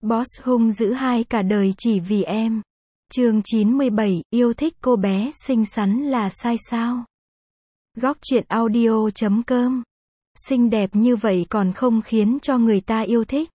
Boss hung dữ hai cả đời chỉ vì em. Chương 97, yêu thích cô bé xinh xắn là sai sao? Góc truyện audio.com. Xinh đẹp như vậy còn không khiến cho người ta yêu thích.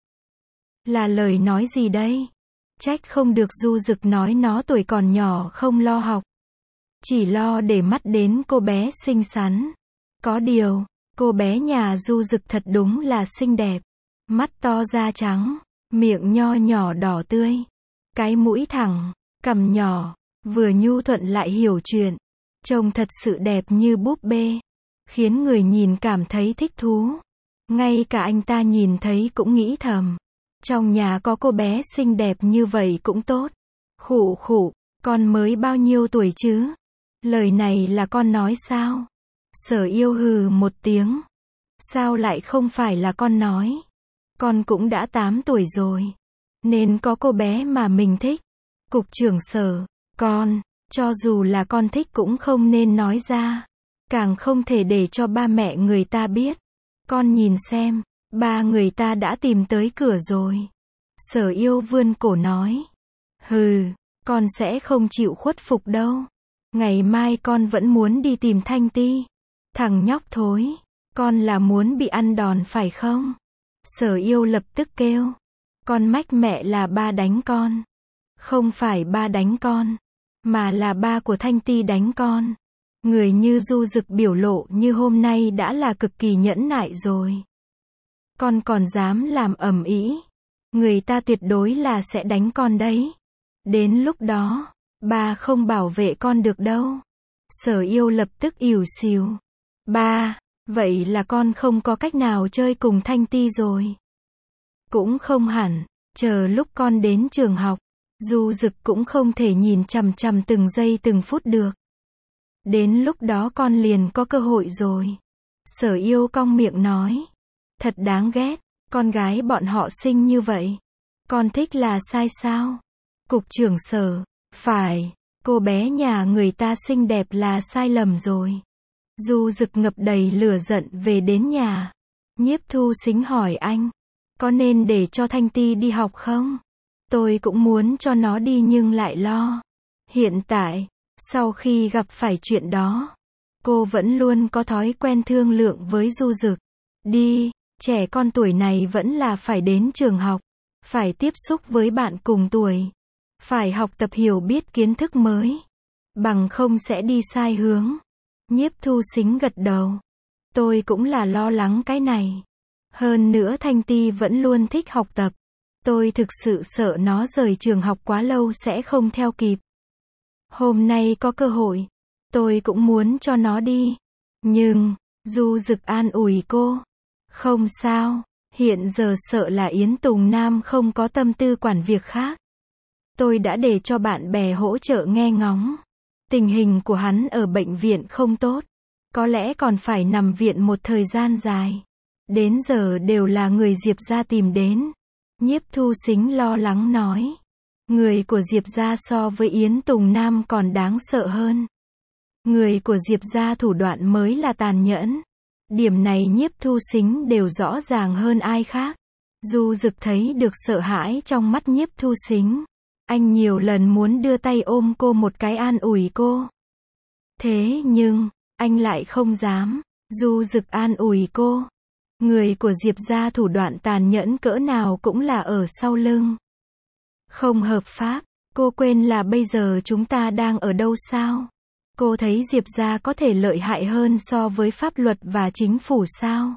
Là lời nói gì đây? Trách không được Du Dực nói nó tuổi còn nhỏ không lo học. Chỉ lo để mắt đến cô bé xinh xắn. Có điều, cô bé nhà Du Dực thật đúng là xinh đẹp. Mắt to da trắng, miệng nho nhỏ đỏ tươi, cái mũi thẳng, cằm nhỏ, vừa nhu thuận lại hiểu chuyện. Trông thật sự đẹp như búp bê, khiến người nhìn cảm thấy thích thú. Ngay cả anh ta nhìn thấy cũng nghĩ thầm, trong nhà có cô bé xinh đẹp như vậy cũng tốt. Khụ khụ, con mới bao nhiêu tuổi chứ? Lời này là con nói sao? Sở Yêu hừ một tiếng. Sao lại không phải là con nói? Con cũng đã 8 tuổi rồi, nên có cô bé mà mình thích. Cục trưởng Sở, con, cho dù là con thích cũng không nên nói ra. Càng không thể để cho ba mẹ người ta biết. Con nhìn xem, ba người ta đã tìm tới cửa rồi. Sở Yêu vươn cổ nói. Hừ, con sẽ không chịu khuất phục đâu. Ngày mai con vẫn muốn đi tìm Thanh Ti. Thằng nhóc thối, con là muốn bị ăn đòn phải không? Sở Yêu lập tức kêu. Con mách mẹ là ba đánh con. Không phải ba đánh con, mà là ba của Thanh Ti đánh con. Người như Du Dực biểu lộ như hôm nay đã là cực kỳ nhẫn nại rồi. Con còn dám làm ầm ĩ, người ta tuyệt đối là sẽ đánh con đấy. Đến lúc đó, ba không bảo vệ con được đâu. Sở Yêu lập tức ỉu xìu. Ba, vậy là con không có cách nào chơi cùng Thanh Ti rồi. Cũng không hẳn, chờ lúc con đến trường học, Du Dực cũng không thể nhìn chằm chằm từng giây từng phút được. Đến lúc đó con liền có cơ hội rồi. Sở Yêu cong miệng nói. Thật đáng ghét, con gái bọn họ xinh như vậy. Con thích là sai sao? Cục trưởng Sở, phải, cô bé nhà người ta xinh đẹp là sai lầm rồi. Du Dực ngập đầy lửa giận về đến nhà. Nhiếp Thu Sính hỏi anh, có nên để cho Thanh Ti đi học không? Tôi cũng muốn cho nó đi nhưng lại lo. Hiện tại, sau khi gặp phải chuyện đó, cô vẫn luôn có thói quen thương lượng với Du Dực. Đi, trẻ con tuổi này vẫn là phải đến trường học, phải tiếp xúc với bạn cùng tuổi, phải học tập hiểu biết kiến thức mới, bằng không sẽ đi sai hướng. Nhiếp Thu Sính gật đầu. Tôi cũng là lo lắng cái này. Hơn nữa Thanh Ti vẫn luôn thích học tập. Tôi thực sự sợ nó rời trường học quá lâu sẽ không theo kịp. Hôm nay có cơ hội, tôi cũng muốn cho nó đi. Nhưng, Du Dực an ủi cô. Không sao, hiện giờ sợ là Yến Tùng Nam không có tâm tư quản việc khác. Tôi đã để cho bạn bè hỗ trợ nghe ngóng. Tình hình của hắn ở bệnh viện không tốt. Có lẽ còn phải nằm viện một thời gian dài. Đến giờ đều là người Diệp gia tìm đến. Nhiếp Thu Sính lo lắng nói. Người của Diệp gia so với Yến Tùng Nam còn đáng sợ hơn. Người của Diệp gia thủ đoạn mới là tàn nhẫn. Điểm này Nhiếp Thu Sính đều rõ ràng hơn ai khác. Du Dực thấy được sợ hãi trong mắt Nhiếp Thu Sính. Anh nhiều lần muốn đưa tay ôm cô một cái an ủi cô. Thế nhưng, anh lại không dám. Du Dực an ủi cô. Người của Diệp gia thủ đoạn tàn nhẫn cỡ nào cũng là ở sau lưng. Không hợp pháp, cô quên là bây giờ chúng ta đang ở đâu sao? Cô thấy Diệp gia có thể lợi hại hơn so với pháp luật và chính phủ sao?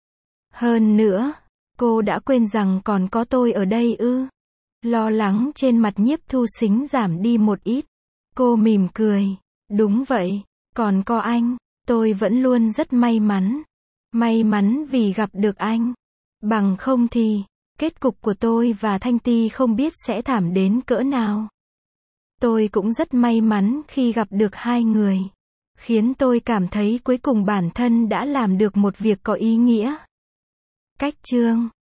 Hơn nữa, cô đã quên rằng còn có tôi ở đây ư? Lo lắng trên mặt Nhiếp Thu Sính giảm đi một ít. Cô mỉm cười. Đúng vậy, còn có anh, tôi vẫn luôn rất may mắn. May mắn vì gặp được anh. Bằng không thì, kết cục của tôi và Thanh Ti không biết sẽ thảm đến cỡ nào. Tôi cũng rất may mắn khi gặp được hai người. Khiến tôi cảm thấy cuối cùng bản thân đã làm được một việc có ý nghĩa. Cách chương